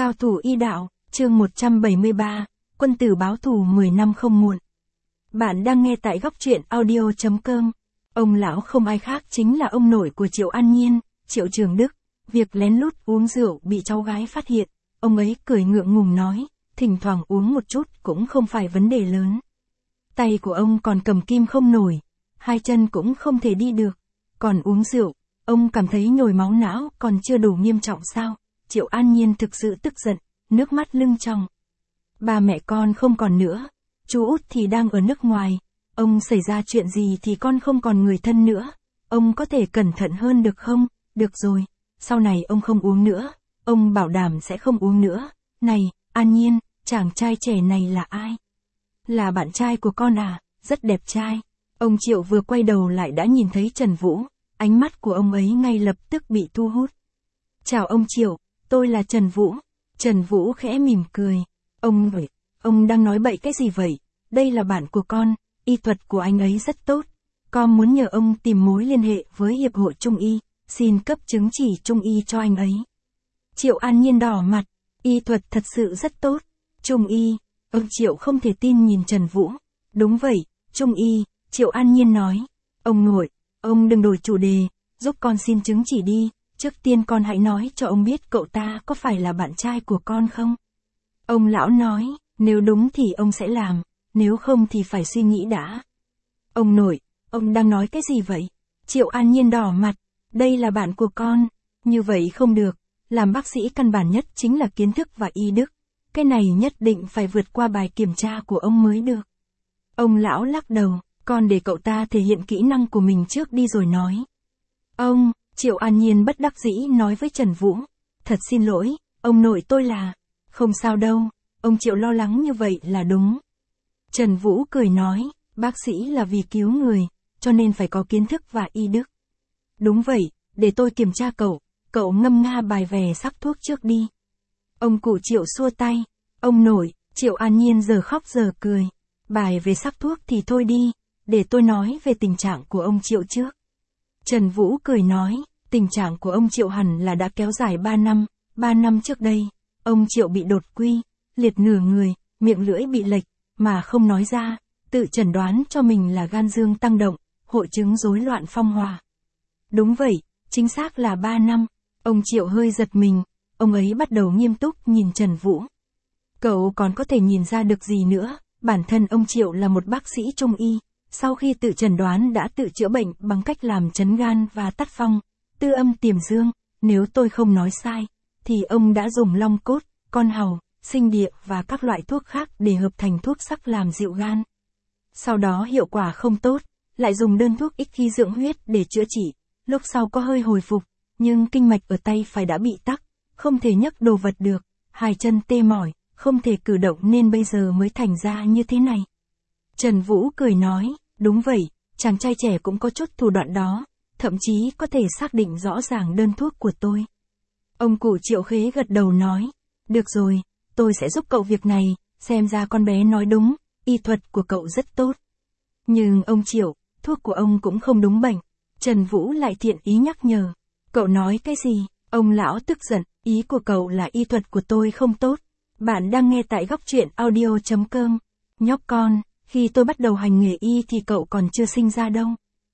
Cao thủ y đạo, chương 173, quân tử báo thù 10 năm không muộn. Bạn đang nghe tại góc truyện audio.com. Ông lão không ai khác chính là ông nội của Triệu An Nhiên, Triệu Trường Đức. Việc lén lút uống rượu bị cháu gái phát hiện, ông ấy cười ngượng ngùng nói, thỉnh thoảng uống một chút cũng không phải vấn đề lớn. Tay của ông còn cầm kim không nổi, hai chân cũng không thể đi được. Còn uống rượu, ông cảm thấy nhồi máu não còn chưa đủ nghiêm trọng sao? Triệu An Nhiên thực sự tức giận, nước mắt lưng tròng. Ba mẹ con không còn nữa, chú út thì đang ở nước ngoài, ông xảy ra chuyện gì thì con không còn người thân nữa, ông có thể cẩn thận hơn được không? Được rồi, sau này ông không uống nữa, ông bảo đảm sẽ không uống nữa. Này, An Nhiên, chàng trai trẻ này là ai? Là bạn trai của con à, rất đẹp trai. Ông Triệu vừa quay đầu lại đã nhìn thấy Trần Vũ, ánh mắt của ông ấy ngay lập tức bị thu hút. Chào ông Triệu, tôi là Trần Vũ. Trần Vũ khẽ mỉm cười. Ông đang nói bậy cái gì vậy? Đây là bạn của con, y thuật của anh ấy rất tốt. Con muốn nhờ ông tìm mối liên hệ với Hiệp hội Trung y, xin cấp chứng chỉ Trung y cho anh ấy. Triệu An Nhiên đỏ mặt, y thuật thật sự rất tốt. Trung y, ông Triệu không thể tin nhìn Trần Vũ. Đúng vậy, Trung y, Triệu An Nhiên nói. Ông nội, ông đừng đổi chủ đề, giúp con xin chứng chỉ đi. Trước tiên con hãy nói cho ông biết cậu ta có phải là bạn trai của con không? Ông lão nói, nếu đúng thì ông sẽ làm, nếu không thì phải suy nghĩ đã. Ông nội, ông đang nói cái gì vậy? Triệu An Nhiên đỏ mặt, đây là bạn của con, như vậy không được, làm bác sĩ căn bản nhất chính là kiến thức và y đức, cái này nhất định phải vượt qua bài kiểm tra của ông mới được. Ông lão lắc đầu, con để cậu ta thể hiện kỹ năng của mình trước đi rồi nói. Ông, Triệu An Nhiên bất đắc dĩ nói với Trần Vũ, thật xin lỗi, ông nội tôi là, không sao đâu, ông Triệu lo lắng như vậy là đúng. Trần Vũ cười nói, bác sĩ là vì cứu người, cho nên phải có kiến thức và y đức. Đúng vậy, để tôi kiểm tra cậu ngâm nga bài về sắc thuốc trước đi. Ông cụ Triệu xua tay, ông nội, Triệu An Nhiên giờ khóc giờ cười, bài về sắc thuốc thì thôi đi, để tôi nói về tình trạng của ông Triệu trước. Trần Vũ cười nói, tình trạng của ông Triệu hẳn là đã kéo dài 3 năm trước đây, ông Triệu bị đột quỵ, liệt nửa người, miệng lưỡi bị lệch, mà không nói ra, tự chẩn đoán cho mình là gan dương tăng động, hội chứng rối loạn phong hòa. Đúng vậy, chính xác là 3 năm, ông Triệu hơi giật mình, ông ấy bắt đầu nghiêm túc nhìn Trần Vũ. Cậu còn có thể nhìn ra được gì nữa, bản thân ông Triệu là một bác sĩ Trung y. Sau khi tự chẩn đoán đã tự chữa bệnh bằng cách làm chấn gan và tắt phong, tư âm tiềm dương, nếu tôi không nói sai, thì ông đã dùng long cốt, con hàu, sinh địa và các loại thuốc khác để hợp thành thuốc sắc làm dịu gan. Sau đó hiệu quả không tốt, lại dùng đơn thuốc ích khí dưỡng huyết để chữa trị, lúc sau có hơi hồi phục, nhưng kinh mạch ở tay phải đã bị tắc, không thể nhấc đồ vật được, hai chân tê mỏi, không thể cử động nên bây giờ mới thành ra như thế này. Trần Vũ cười nói, đúng vậy, chàng trai trẻ cũng có chút thủ đoạn đó, thậm chí có thể xác định rõ ràng đơn thuốc của tôi. Ông cụ Triệu khế gật đầu nói, được rồi, tôi sẽ giúp cậu việc này, xem ra con bé nói đúng, y thuật của cậu rất tốt. Nhưng ông Triệu, thuốc của ông cũng không đúng bệnh. Trần Vũ lại thiện ý nhắc nhở, cậu nói cái gì? Ông lão tức giận, ý của cậu là y thuật của tôi không tốt. Bạn đang nghe tại góc truyện audio.com. Nhóc con, khi tôi bắt đầu hành nghề y thì cậu còn chưa sinh ra đâu.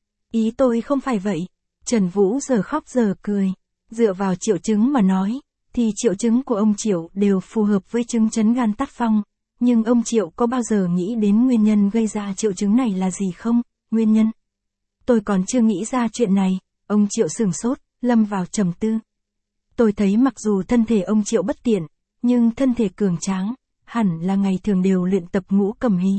Ý tôi không phải vậy. Trần Vũ giờ khóc giờ cười. Dựa vào triệu chứng mà nói, thì triệu chứng của ông Triệu đều phù hợp với chứng chấn gan tắt phong. Nhưng ông Triệu có bao giờ nghĩ đến nguyên nhân gây ra triệu chứng này là gì không? Nguyên nhân? Tôi còn chưa nghĩ ra chuyện này. Ông Triệu sửng sốt, lâm vào trầm tư. Tôi thấy mặc dù thân thể ông Triệu bất tiện, nhưng thân thể cường tráng, hẳn là ngày thường đều luyện tập ngũ cầm hí.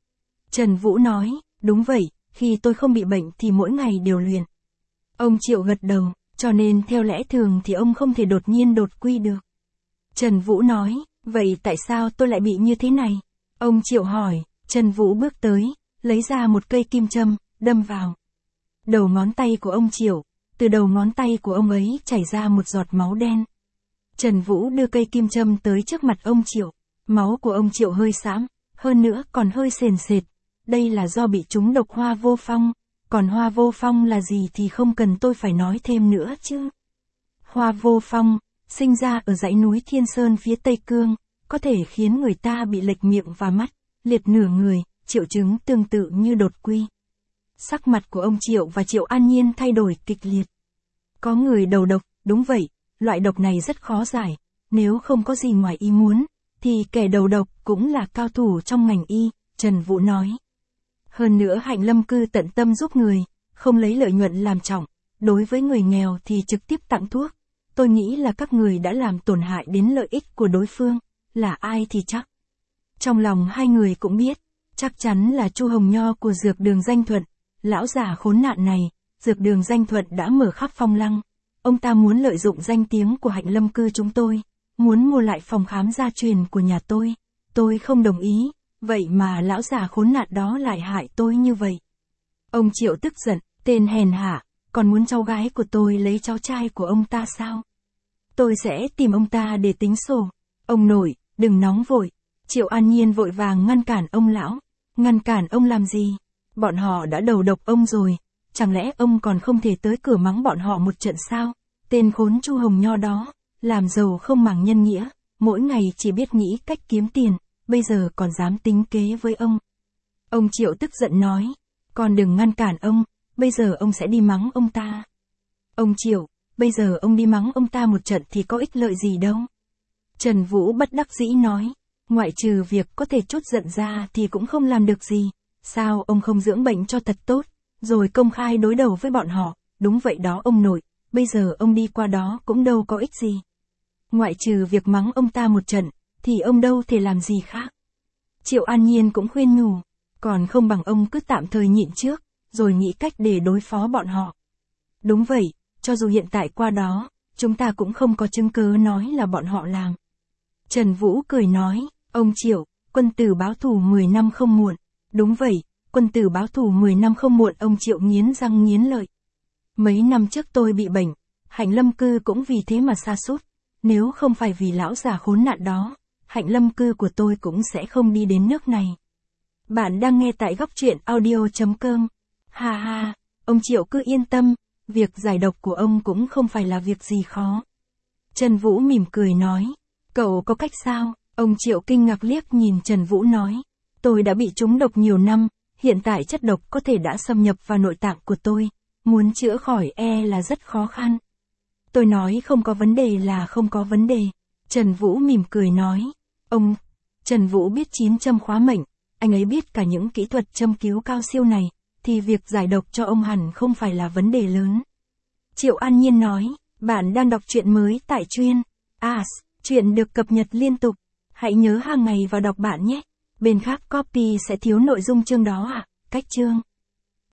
Trần Vũ nói, đúng vậy, khi tôi không bị bệnh thì mỗi ngày đều luyện. Ông Triệu gật đầu, cho nên theo lẽ thường thì ông không thể đột nhiên đột quỵ được. Trần Vũ nói, vậy tại sao tôi lại bị như thế này? Ông Triệu hỏi, Trần Vũ bước tới, lấy ra một cây kim châm, đâm vào đầu ngón tay của ông Triệu, từ đầu ngón tay của ông ấy chảy ra một giọt máu đen. Trần Vũ đưa cây kim châm tới trước mặt ông Triệu, máu của ông Triệu hơi xám, hơn nữa còn hơi sền sệt. Đây là do bị trúng độc hoa vô phong, còn hoa vô phong là gì thì không cần tôi phải nói thêm nữa chứ. Hoa vô phong, sinh ra ở dãy núi Thiên Sơn phía Tây Cương, có thể khiến người ta bị lệch miệng và mắt, liệt nửa người, triệu chứng tương tự như đột quỵ. Sắc mặt của ông Triệu và Triệu An Nhiên thay đổi kịch liệt. Có người đầu độc, đúng vậy, loại độc này rất khó giải, nếu không có gì ngoài ý muốn, thì kẻ đầu độc cũng là cao thủ trong ngành y, Trần Vũ nói. Hơn nữa Hạnh Lâm Cư tận tâm giúp người, không lấy lợi nhuận làm trọng, đối với người nghèo thì trực tiếp tặng thuốc. Tôi nghĩ là các người đã làm tổn hại đến lợi ích của đối phương, là ai thì chắc. Trong lòng hai người cũng biết, chắc chắn là Chu Hồng Nho của Dược Đường Danh Thuận, lão già khốn nạn này, Dược Đường Danh Thuận đã mở khắp Phong Lăng. Ông ta muốn lợi dụng danh tiếng của Hạnh Lâm Cư chúng tôi, muốn mua lại phòng khám gia truyền của nhà tôi không đồng ý, vậy mà lão già khốn nạn đó lại hại tôi như vậy. Ông Triệu tức giận, tên hèn hạ, còn muốn cháu gái của tôi lấy cháu trai của ông ta sao? Tôi sẽ tìm ông ta để tính sổ. Ông nội, đừng nóng vội. Triệu An Nhiên vội vàng ngăn cản ông lão. Ngăn cản ông làm gì? Bọn họ đã đầu độc ông rồi, chẳng lẽ ông còn không thể tới cửa mắng bọn họ một trận sao? Tên khốn Chu Hồng Nho đó, làm giàu không màng nhân nghĩa, mỗi ngày chỉ biết nghĩ cách kiếm tiền, bây giờ còn dám tính kế với ông. Ông Triệu tức giận nói, con đừng ngăn cản ông, bây giờ ông sẽ đi mắng ông ta. Ông Triệu, bây giờ ông đi mắng ông ta một trận thì có ích lợi gì đâu. Trần Vũ bất đắc dĩ nói, ngoại trừ việc có thể trút giận ra thì cũng không làm được gì, sao ông không dưỡng bệnh cho thật tốt, rồi công khai đối đầu với bọn họ, đúng vậy đó ông nội, bây giờ ông đi qua đó cũng đâu có ích gì. Ngoại trừ việc mắng ông ta một trận, thì ông đâu thể làm gì khác. Triệu An Nhiên cũng khuyên nhủ, còn không bằng ông cứ tạm thời nhịn trước, rồi nghĩ cách để đối phó bọn họ. Đúng vậy, cho dù hiện tại qua đó, chúng ta cũng không có chứng cứ nói là bọn họ làm. Trần Vũ cười nói, ông Triệu, quân tử báo thù 10 năm không muộn. Đúng vậy, quân tử báo thù 10 năm không muộn, ông Triệu nghiến răng nghiến lợi. Mấy năm trước tôi bị bệnh, Hạnh Lâm Cư cũng vì thế mà sa sút. Nếu không phải vì lão già khốn nạn đó, Hạnh Lâm Cư của tôi cũng sẽ không đi đến nước này. Bạn đang nghe tại góc truyện audio.com. Ha ha, ông Triệu cứ yên tâm, việc giải độc của ông cũng không phải là việc gì khó. Trần Vũ mỉm cười nói, cậu có cách sao? Ông Triệu kinh ngạc liếc nhìn Trần Vũ nói, tôi đã bị trúng độc nhiều năm, hiện tại chất độc có thể đã xâm nhập vào nội tạng của tôi, muốn chữa khỏi là rất khó khăn. Tôi nói không có vấn đề là không có vấn đề. Trần Vũ mỉm cười nói, Trần Vũ biết 9 châm khóa mệnh, anh ấy biết cả những kỹ thuật châm cứu cao siêu này, thì việc giải độc cho ông hẳn không phải là vấn đề lớn. Triệu An Nhiên nói, bạn đang đọc truyện mới tại Truyện As, truyện được cập nhật liên tục. Hãy nhớ hàng ngày vào đọc bạn nhé. Bên khác copy sẽ thiếu nội dung chương đó à? Cách chương.